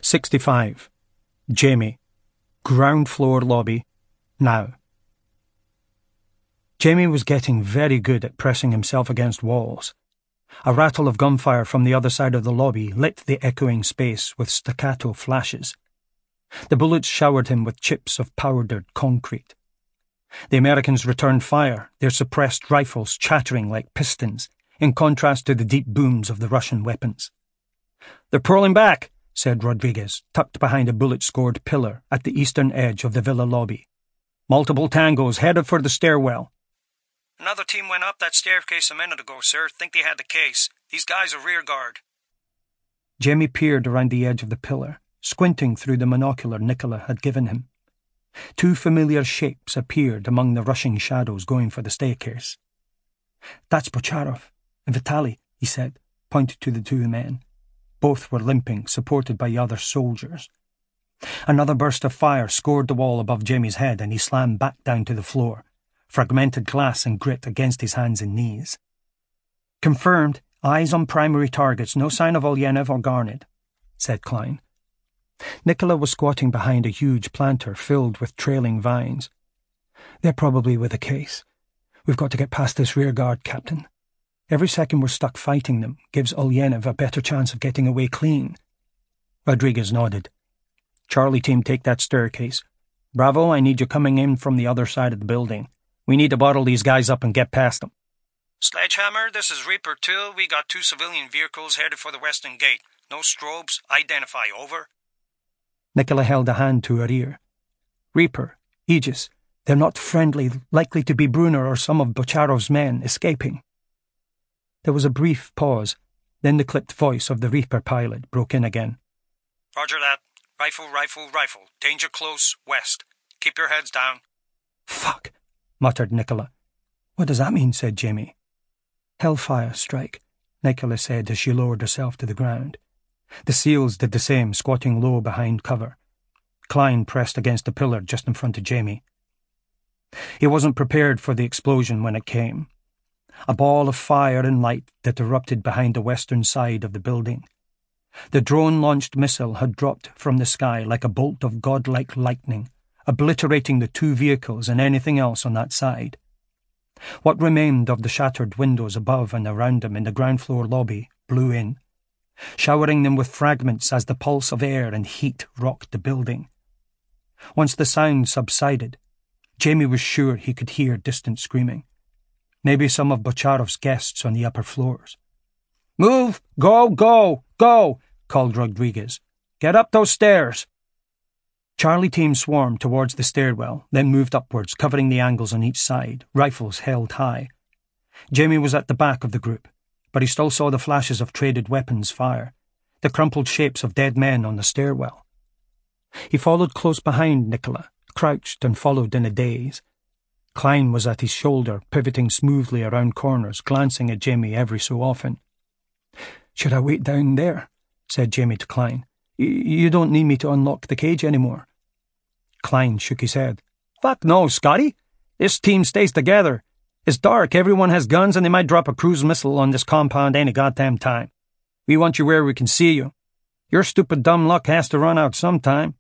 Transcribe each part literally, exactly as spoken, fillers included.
sixty-five. Jamie. Ground floor lobby. Now. Jamie was getting very good at pressing himself against walls. A rattle of gunfire from the other side of the lobby lit the echoing space with staccato flashes. The bullets showered him with chips of powdered concrete. The Americans returned fire, their suppressed rifles chattering like pistons, in contrast to the deep booms of the Russian weapons. "They're pulling back," said Rodriguez, tucked behind a bullet-scored pillar at the eastern edge of the villa lobby. "Multiple tangos headed for the stairwell." "Another team went up that staircase a minute ago, sir. Think they had the case. These guys are rear guard." Jamie peered around the edge of the pillar, squinting through the monocular Nicola had given him. Two familiar shapes appeared among the rushing shadows going for the staircase. "That's Bocharov and Vitali," he said, pointing to the two men. Both were limping, supported by other soldiers. Another burst of fire scored the wall above Jamie's head, and he slammed back down to the floor, fragmented glass and grit against his hands and knees. "Confirmed. Eyes on primary targets. No sign of Ulyanov or Garnett," said Klein. Nicola was squatting behind a huge planter filled with trailing vines. "They're probably with a case. We've got to get past this rear guard, Captain. Every second we're stuck fighting them gives Ulyanov a better chance of getting away clean." Rodriguez nodded. "Charlie team, take that staircase. Bravo, I need you coming in from the other side of the building. We need to bottle these guys up and get past them." "Sledgehammer, this is Reaper two. We got two civilian vehicles headed for the western gate. No strobes. Identify, over." Nicola held a hand to her ear. "Reaper, Aegis, they're not friendly, likely to be Brunner or some of Bocharov's men escaping." There was a brief pause, then the clipped voice of the Reaper pilot broke in again. "Roger that. Rifle, rifle, rifle. Danger close, west. Keep your heads down." "Fuck," muttered Nicola. "What does that mean?" said Jamie. "Hellfire strike," Nicola said as she lowered herself to the ground. The SEALs did the same, squatting low behind cover. Klein pressed against a pillar just in front of Jamie. He wasn't prepared for the explosion when it came. A ball of fire and light that erupted behind the western side of the building. The drone-launched missile had dropped from the sky like a bolt of godlike lightning, obliterating the two vehicles and anything else on that side. What remained of the shattered windows above and around them in the ground floor lobby blew in, showering them with fragments as the pulse of air and heat rocked the building. Once the sound subsided, Jamie was sure he could hear distant screaming. Maybe some of Bocharov's guests on the upper floors. "Move! Go! Go! Go!" called Rodriguez. "Get up those stairs!" Charlie team swarmed towards the stairwell, then moved upwards, covering the angles on each side, rifles held high. Jamie was at the back of the group, but he still saw the flashes of traded weapons fire, the crumpled shapes of dead men on the stairwell. He followed close behind Nicola, crouched and followed in a daze. Klein was at his shoulder, pivoting smoothly around corners, glancing at Jamie every so often. "Should I wait down there?" said Jamie to Klein. "You don't need me to unlock the cage anymore." Klein shook his head. "Fuck no, Scotty. This team stays together. It's dark, everyone has guns, and they might drop a cruise missile on this compound any goddamn time. We want you where we can see you. Your stupid dumb luck has to run out sometime."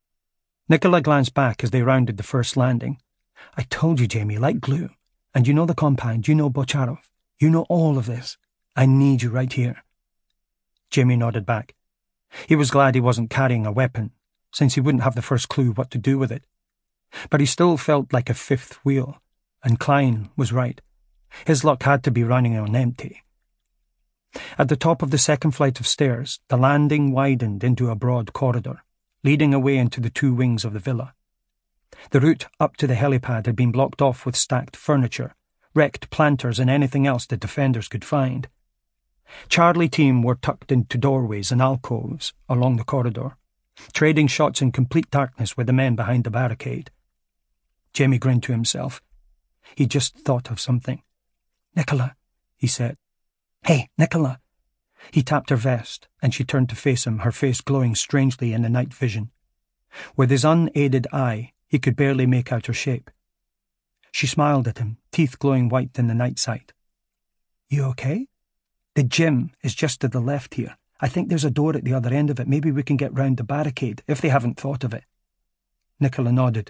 Nicola glanced back as they rounded the first landing. "I told you, Jamie, like glue. And you know the compound, you know Bocharov. You know all of this. I need you right here." Jamie nodded back. He was glad he wasn't carrying a weapon, since he wouldn't have the first clue what to do with it. But he still felt like a fifth wheel, and Klein was right. His luck had to be running on empty. At the top of the second flight of stairs, the landing widened into a broad corridor, leading away into the two wings of the villa. The route up to the helipad had been blocked off with stacked furniture, wrecked planters and anything else the defenders could find. Charlie team were tucked into doorways and alcoves along the corridor, trading shots in complete darkness with the men behind the barricade. Jamie grinned to himself. He just thought of something. "Nicola," he said. "Hey, Nicola." He tapped her vest, and she turned to face him, her face glowing strangely in the night vision. With his unaided eye, he could barely make out her shape. She smiled at him, teeth glowing white in the night sight. "You okay? The gym is just to the left here. I think there's a door at the other end of it. Maybe we can get round the barricade, if they haven't thought of it. Nicola nodded.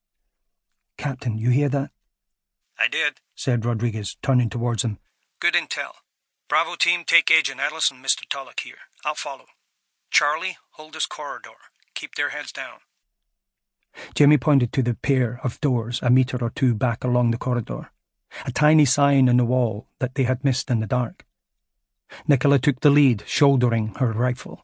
Captain, you hear that? I did, said Rodriguez, turning towards him. Good intel. Bravo team, take Agent Ellis and Mister Tulloch here. I'll follow. Charlie, hold this corridor. Keep their heads down. Jamie pointed to the pair of doors a metre or two back along the corridor, a tiny sign in the wall that they had missed in the dark. Nicola took the lead, shouldering her rifle.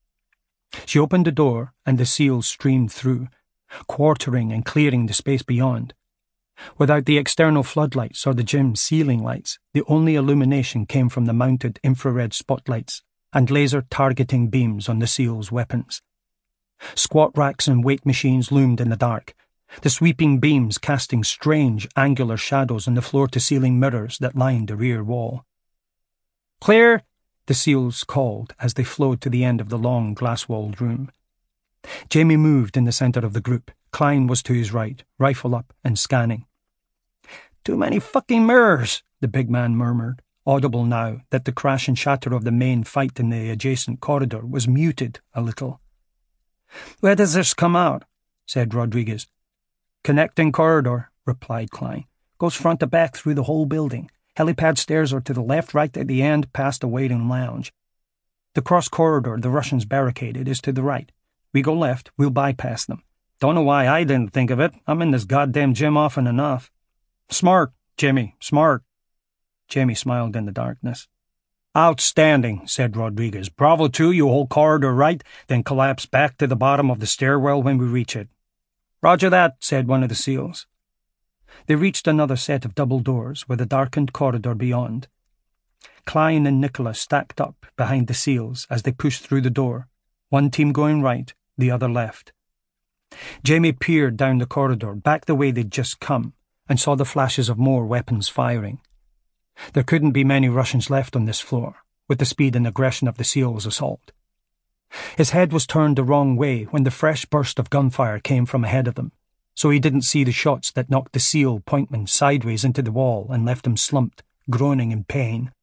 She opened the door, and the SEALs streamed through, quartering and clearing the space beyond. Without the external floodlights or the gym ceiling lights, the only illumination came from the mounted infrared spotlights and laser targeting beams on the SEALs' weapons. Squat racks and weight machines loomed in the dark, the sweeping beams casting strange angular shadows on the floor-to-ceiling mirrors that lined the rear wall. "Clear!" the SEALs called as they flowed to the end of the long glass-walled room. Jamie moved in the centre of the group. Klein was to his right, rifle up and scanning. "Too many fucking mirrors," the big man murmured, audible now that the crash and shatter of the main fight in the adjacent corridor was muted a little. "Where does this come out?" said Rodriguez. "Connecting corridor," replied Klein. "Goes front to back through the whole building. Helipad stairs are to the left, right at the end, past the waiting lounge. The cross corridor the Russians barricaded is to the right. We go left, we'll bypass them. Don't know why I didn't think of it. I'm in this goddamn gym often enough." "Smart, Jimmy, smart." Jamie smiled in the darkness. "Outstanding," said Rodriguez. "Bravo two, you hold corridor right, then collapse back to the bottom of the stairwell when we reach it." "Roger that," said one of the SEALs. They reached another set of double doors with a darkened corridor beyond. Klein and Nicola stacked up behind the SEALs as they pushed through the door, one team going right, the other left. Jamie peered down the corridor, back the way they'd just come, and saw the flashes of more weapons firing. There couldn't be many Russians left on this floor, with the speed and aggression of the SEALs' assault. His head was turned the wrong way when the fresh burst of gunfire came from ahead of them, so he didn't see the shots that knocked the SEAL pointman sideways into the wall and left him slumped, groaning in pain.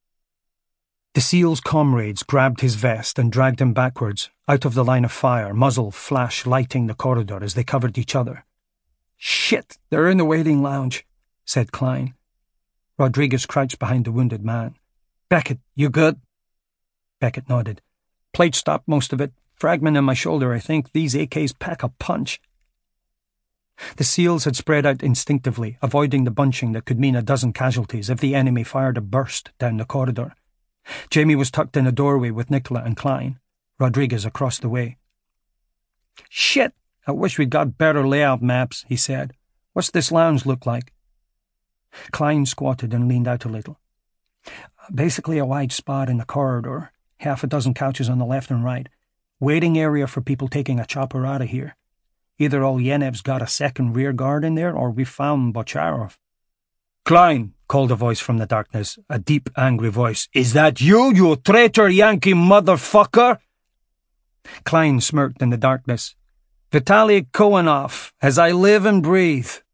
The SEAL's comrades grabbed his vest and dragged him backwards, out of the line of fire, muzzle flash lighting the corridor as they covered each other. "Shit, they're in the waiting lounge," said Klein. Rodriguez crouched behind the wounded man. "Beckett, you good?" Beckett nodded. "Plate stopped most of it. Fragment in my shoulder, I think. These A Ks pack a punch." The SEALs had spread out instinctively, avoiding the bunching that could mean a dozen casualties if the enemy fired a burst down the corridor. Jamie was tucked in a doorway with Nicola and Klein, Rodriguez across the way. "Shit, I wish we'd got better layout maps," he said. "What's this lounge look like?" Klein squatted and leaned out a little. "Basically a wide spot in the corridor, half a dozen couches on the left and right. Waiting area for people taking a chopper out of here. Either Ulyanev's got a second rear guard in there, or we found Bocharov." "Klein," called a voice from the darkness, a deep, angry voice. "Is that you, you traitor Yankee motherfucker?" Klein smirked in the darkness. "Vitaly Kohanov, as I live and breathe."